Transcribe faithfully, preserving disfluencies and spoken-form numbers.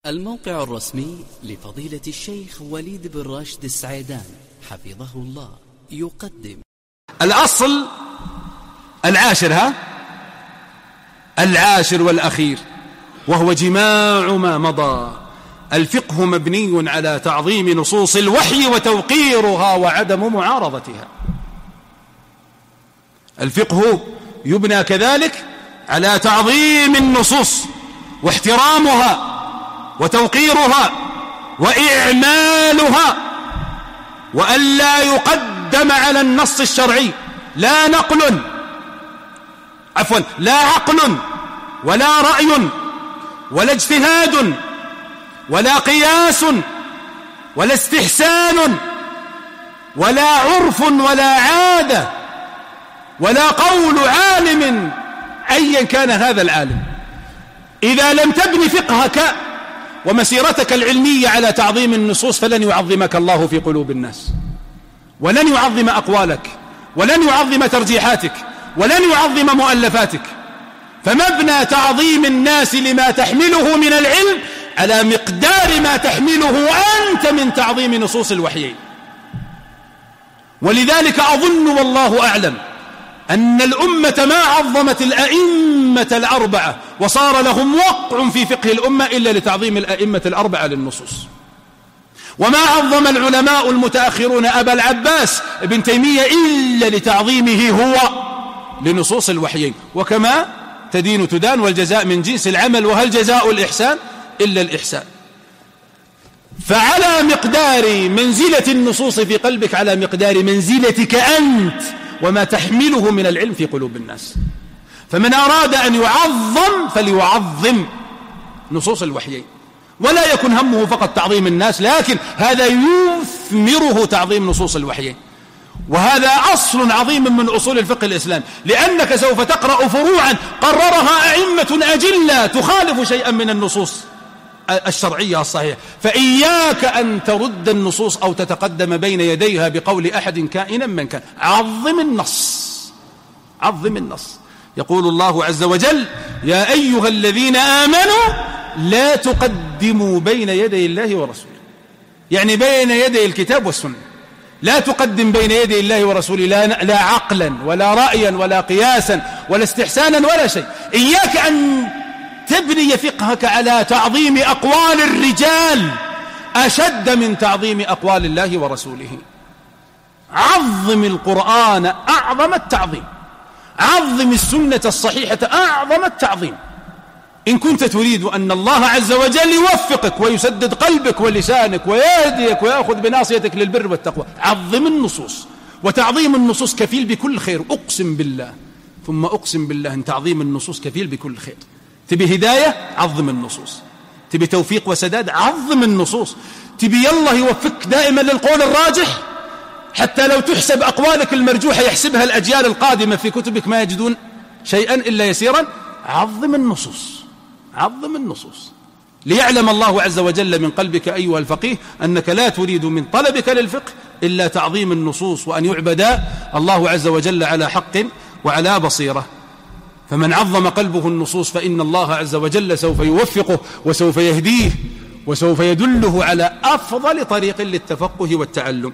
الموقع الرسمي لفضيلة الشيخ وليد بن راشد السعيدان حفظه الله يقدم الأصل العاشر ها العاشر والأخير، وهو جماع ما مضى. الفقه مبني على تعظيم نصوص الوحي وتوقيرها وعدم معارضتها. الفقه يبنى كذلك على تعظيم النصوص واحترامها وتوقيرها وإعمالها، وأن لا يقدم على النص الشرعي لا نقل عفوا لا عقل ولا رأي ولا اجتهاد ولا قياس ولا استحسان ولا عرف ولا عادة ولا قول عالم أيا كان هذا العالم. إذا لم تبني فقهك ومسيرتك العلمية على تعظيم النصوص فلن يعظمك الله في قلوب الناس، ولن يعظم أقوالك، ولن يعظم ترجيحاتك، ولن يعظم مؤلفاتك. فمبنى تعظيم الناس لما تحمله من العلم على مقدار ما تحمله أنت من تعظيم نصوص الوحيين. ولذلك أظن والله أعلم أن الأمة ما عظمت الأئمة الأربعة وصار لهم وقع في فقه الأمة إلا لتعظيم الأئمة الأربعة للنصوص. وما عظم العلماء المتأخرون أبا العباس ابن تيمية إلا لتعظيمه هو لنصوص الوحيين. وكما تدين تدان والجزاء من جنس العمل، وهل جزاء الإحسان إلا الإحسان. فعلى مقدار منزلة النصوص في قلبك على مقدار منزلتك أنت وما تحمله من العلم في قلوب الناس. فمن أراد أن يعظم فليعظم نصوص الوحيين، ولا يكن همه فقط تعظيم الناس، لكن هذا يثمره تعظيم نصوص الوحيين. وهذا أصل عظيم من أصول الفقه الإسلام، لأنك سوف تقرأ فروعا قررها أئمة أجلة تخالف شيئا من النصوص الشرعية الصحيحة، فإياك أن ترد النصوص أو تتقدم بين يديها بقول أحد كائنا من كان. عظم النص، عظم النص. يقول الله عز وجل: يا أيها الذين آمنوا لا تقدموا بين يدي الله ورسوله، يعني بين يدي الكتاب والسنة. لا تقدم بين يدي الله ورسوله لا, لا عقلا ولا رأيا ولا قياسا ولا استحسانا ولا شيء. إياك أن تبني فقهك على تعظيم أقوال الرجال أشد من تعظيم أقوال الله ورسوله. عظم القرآن أعظم التعظيم، عظم السنة الصحيحة أعظم التعظيم. إن كنت تريد أن الله عز وجل يوفقك ويسدد قلبك ولسانك ويهديك ويأخذ بناصيتك للبر والتقوى، عظم النصوص. وتعظيم النصوص كفيل بكل خير، أقسم بالله ثم أقسم بالله أن تعظيم النصوص كفيل بكل خير. تبي هداية؟ عظم النصوص. تبي توفيق وسداد؟ عظم النصوص. تبي الله يوفقك دائما للقول الراجح، حتى لو تحسب أقوالك المرجوحة يحسبها الأجيال القادمة في كتبك ما يجدون شيئا إلا يسيرا. عظم النصوص، عظم النصوص، ليعلم الله عز وجل من قلبك أيها الفقيه أنك لا تريد من طلبك للفقه إلا تعظيم النصوص، وأن يعبد الله عز وجل على حق وعلى بصيرة. فمن عظم قلبه النصوص فإن الله عز وجل سوف يوفقه وسوف يهديه وسوف يدله على أفضل طريق للتفقه والتعلم.